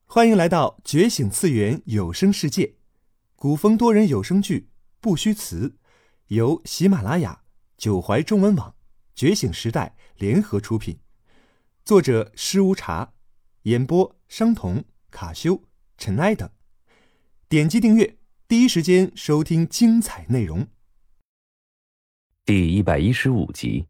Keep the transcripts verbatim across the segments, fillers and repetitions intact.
欢迎来到觉醒次元有声世界，古风多人有声剧不虚词，由喜马拉雅、九怀中文网、觉醒时代联合出品，作者施无茶，演播商童、卡修、尘埃等。点击订阅，第一时间收听精彩内容。 第一百一十五集。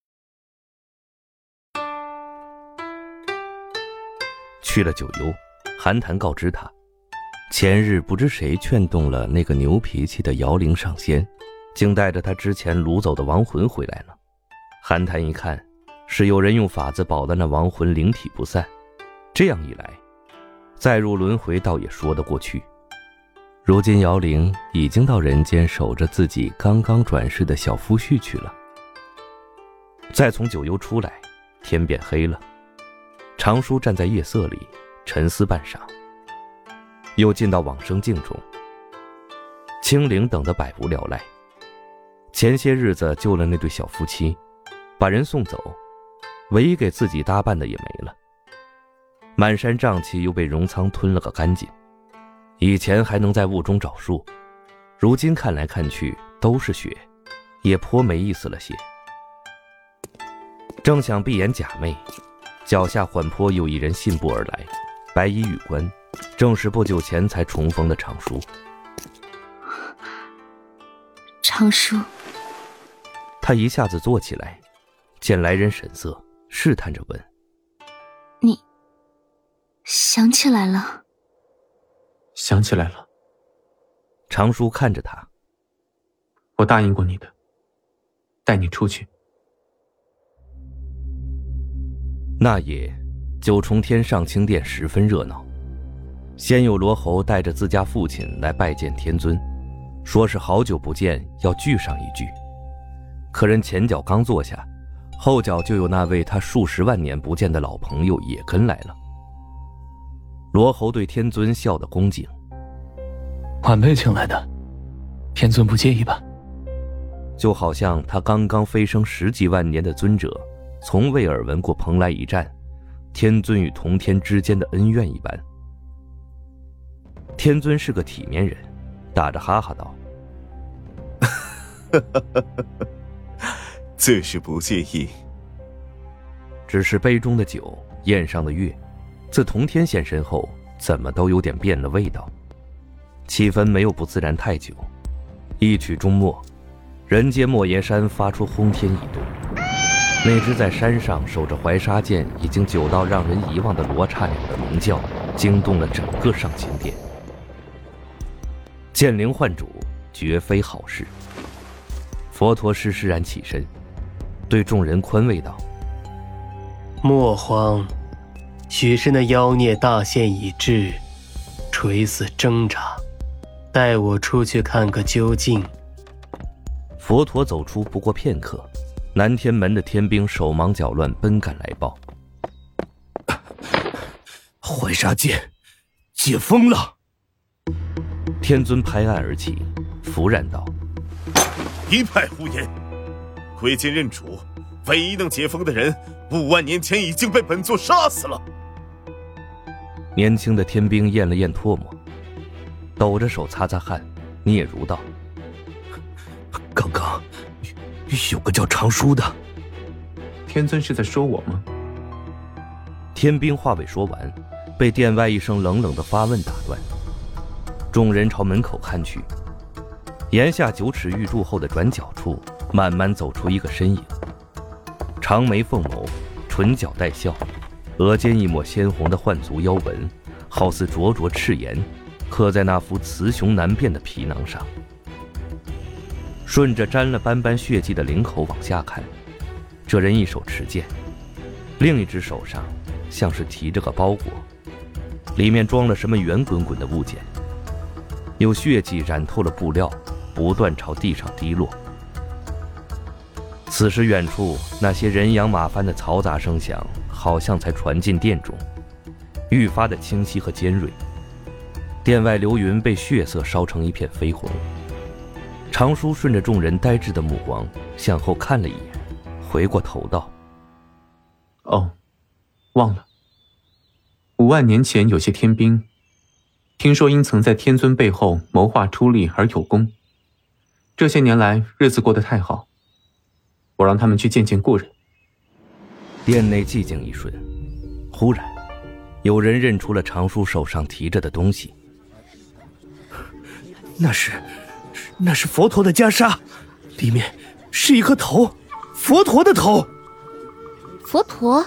去了九幽，韩谈告知他，前日不知谁劝动了那个牛脾气的摇铃上仙，竟带着他之前掳走的亡魂回来了。韩谈一看，是有人用法子保的那亡魂灵体不散，这样一来，再入轮回倒也说得过去。如今摇铃已经到人间守着自己刚刚转世的小夫婿去了。再从九幽出来，天变黑了。常叔站在夜色里沉思半晌，又进到往生境中。青灵等得百无聊赖，前些日子救了那对小夫妻，把人送走，唯一给自己搭扮的也没了。满山瘴气又被荣仓吞了个干净，以前还能在雾中找树，如今看来看去都是血，也颇没意思了些。正想闭眼假寐，脚下缓坡有一人信步而来，白衣羽冠，正是不久前才重逢的常叔。 常叔， 他一下子坐起来，见来人神色，试探着问： 你想起来了？ 想起来了。 常叔看着他： 我答应过你的，带你出去。 那夜，九重天上清殿十分热闹。先有罗侯带着自家父亲来拜见天尊，说是好久不见，要聚上一聚。可人前脚刚坐下，后脚就有那位他数十万年不见的老朋友也跟来了。罗侯对天尊笑得恭敬： 晚辈请来的，天尊不介意吧？ 就好像他刚刚飞升十几万年的尊者从未耳闻过蓬莱一战，天尊与同天之间的恩怨一般。天尊是个体面人，打着哈哈道： 自是不介意。 只是杯中的酒，宴上的乐，自同天现身后，怎么都有点变了味道。气氛没有不自然太久，一曲终末，人间莫邪山发出轰天异动。那只在山上守着怀沙剑已经久到让人遗忘的罗刹鸟的鸣叫，惊动了整个上清殿。见灵换主，绝非好事。佛陀施施然起身，对众人宽慰道： 莫慌，许是那妖孽大限已至，垂死挣扎，带我出去看个究竟。 佛陀走出不过片刻，南天门的天兵手忙脚乱奔赶来报： 怀沙剑解封了。 天尊拍案而起，弗然道： 一派胡言！窥见认主，唯一能解封的人，五万年前已经被本座杀死了。 年轻的天兵咽了咽唾沫，抖着手擦擦汗，嗫嚅道： 刚刚有个叫常叔的。 天尊是在说我吗？ 天兵话未说完，被殿外一声冷冷的发问打断。众人朝门口看去，檐下九尺玉柱后的转角处，慢慢走出一个身影。长眉凤眸，唇角带笑，额间一抹鲜红的幻族妖纹，好似灼灼赤炎，刻在那副雌雄难辨的皮囊上。顺着沾了斑斑血迹的领口往下看，这人一手持剑，另一只手上像是提着个包裹，里面装了什么圆滚滚的物件，有血迹染透了布料，不断朝地上滴落。此时远处那些人仰马翻的嘈杂声响，好像才传进殿中，愈发的清晰和尖锐。殿外流云被血色烧成一片绯红。常叔顺着众人呆滞的目光向后看了一眼，回过头道： 哦，忘了。 五万年前有些天兵，听说因曾在天尊背后谋划出力而有功，这些年来日子过得太好，我让他们去见见故人。 殿内寂静一瞬，忽然有人认出了常叔手上提着的东西。 那是那是佛陀的袈裟，里面是一颗头，佛陀的头。 佛陀？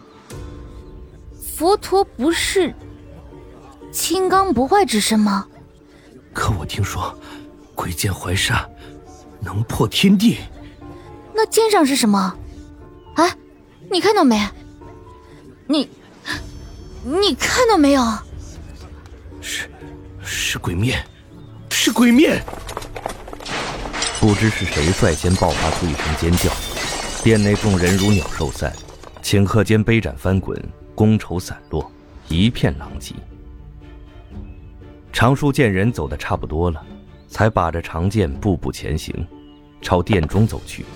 佛陀不是金刚不坏之身吗？ 可我听说鬼剑怀沙能破天地。 那肩上是什么？哎，你看到没？你你看到没有？ 是是鬼面，是鬼面！ 不知是谁率先爆发出一声尖叫，殿内众人如鸟兽散，顷刻间杯盏翻滚，觥筹散落，一片狼藉。常叔见人走得差不多了，才把着长剑步步前行，朝殿中走去。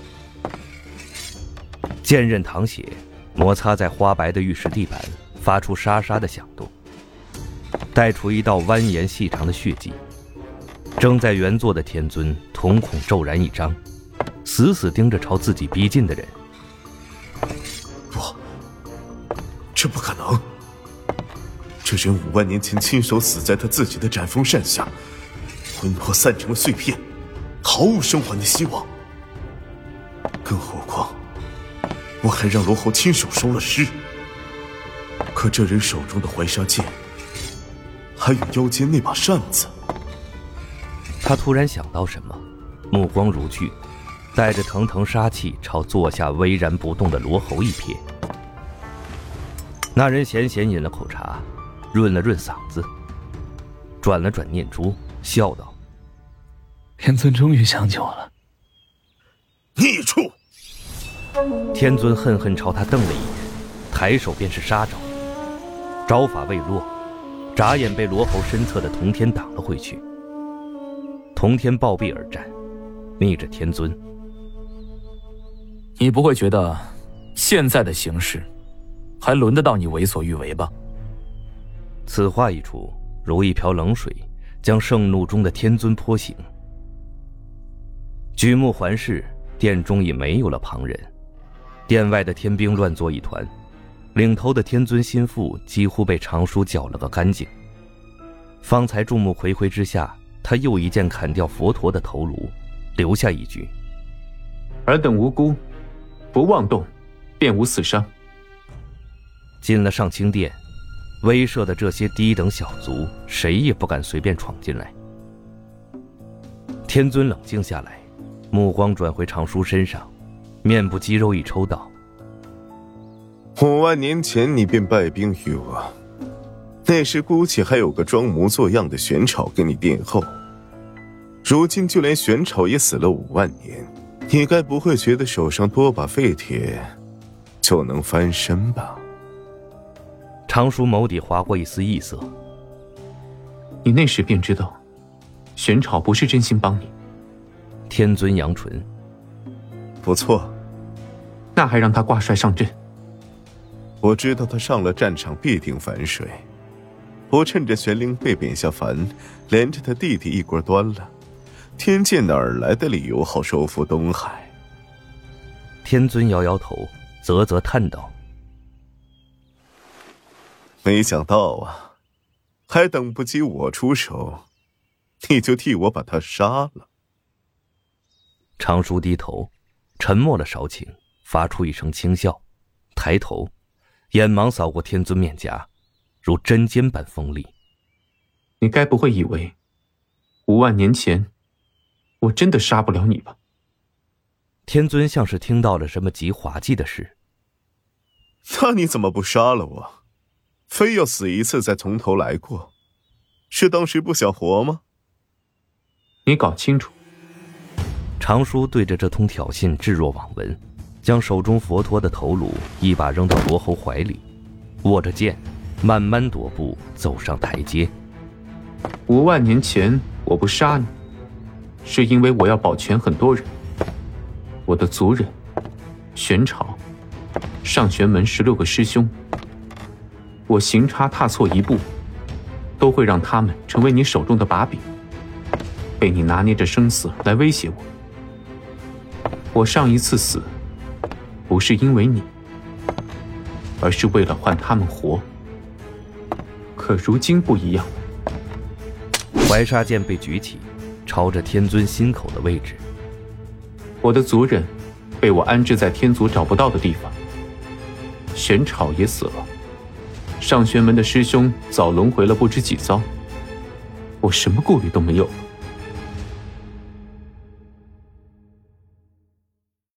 剑刃淌血，摩擦在花白的玉石地板，发出沙沙的响动，带出一道蜿蜒细长的血迹。正在原座的天尊瞳孔骤然一张，死死盯着朝自己逼近的人。 不，这不可能！这人五万年前亲手死在他自己的斩锋扇下，魂魄散成了碎片，毫无生还的希望。更何况，我还让罗侯亲手收了尸。可这人手中的怀沙剑，还有腰间那把扇子。 他突然想到什么，目光如炬，带着腾腾杀气朝坐下巍然不动的罗侯一瞥。那人闲闲饮了口茶，润了润嗓子，转了转念珠，笑道： 天尊终于想起我了。 孽畜！ 天尊恨恨朝他瞪了一眼，抬手便是杀招。招法未落，眨眼被罗侯身侧的童天挡了回去。童天抱臂而战，逆着天尊。 你不会觉得现在的形势还轮得到你为所欲为吧？ 此话一出，如一瓢冷水，将盛怒中的天尊泼醒。举目环视，殿中已没有了旁人，殿外的天兵乱作一团，领头的天尊心腹几乎被常叔搅了个干净。方才众目睽睽之下，他又一剑砍掉佛陀的头颅，留下一句： 尔等无辜，不妄动，便无死伤。 进了上清殿，威慑的这些低等小卒，谁也不敢随便闯进来。天尊冷静下来，目光转回常叔身上，面部肌肉一抽道： 五万年前你便败兵于我，那时估计还有个装模作样的玄草跟你殿后。如今就连玄草也死了五万年，你该不会觉得手上多把废铁就能翻身吧？ 常叔眸底划过一丝异色。 你那时便知道，玄草不是真心帮你。 天尊扬唇， 不错， 那还让他挂帅上阵。 我知道他上了战场必定反水，我趁着玄灵被贬下凡，连着他弟弟一锅端了。天界哪儿来的理由好收复东海？ 天尊摇摇头，啧啧叹道： 没想到啊，还等不及我出手，你就替我把他杀了。 常叔低头，沉默了少顷，发出一声轻笑，抬头，眼芒扫过天尊面颊，如针尖般锋利。 你该不会以为，五万年前，我真的杀不了你吧？ 天尊像是听到了什么极滑稽的事。 那你怎么不杀了我？非要死一次再从头来过？是当时不想活吗？ 你搞清楚。 常叔对着这通挑衅置若罔闻，将手中佛陀的头颅一把扔到罗侯怀里，握着剑，慢慢踱步走上台阶。 五万年前我不杀你，是因为我要保全很多人。我的族人，玄草，上玄门十六个师兄， 我行差踏错一步，都会让他们成为你手中的把柄，被你拿捏着生死来威胁我。我上一次死，不是因为你，而是为了换他们活。可如今不一样。 怀沙剑被举起，朝着天尊心口的位置。 我的族人被我安置在天族找不到的地方，玄草也死了，上玄门的师兄早轮回了不知几遭，我什么顾虑都没有了。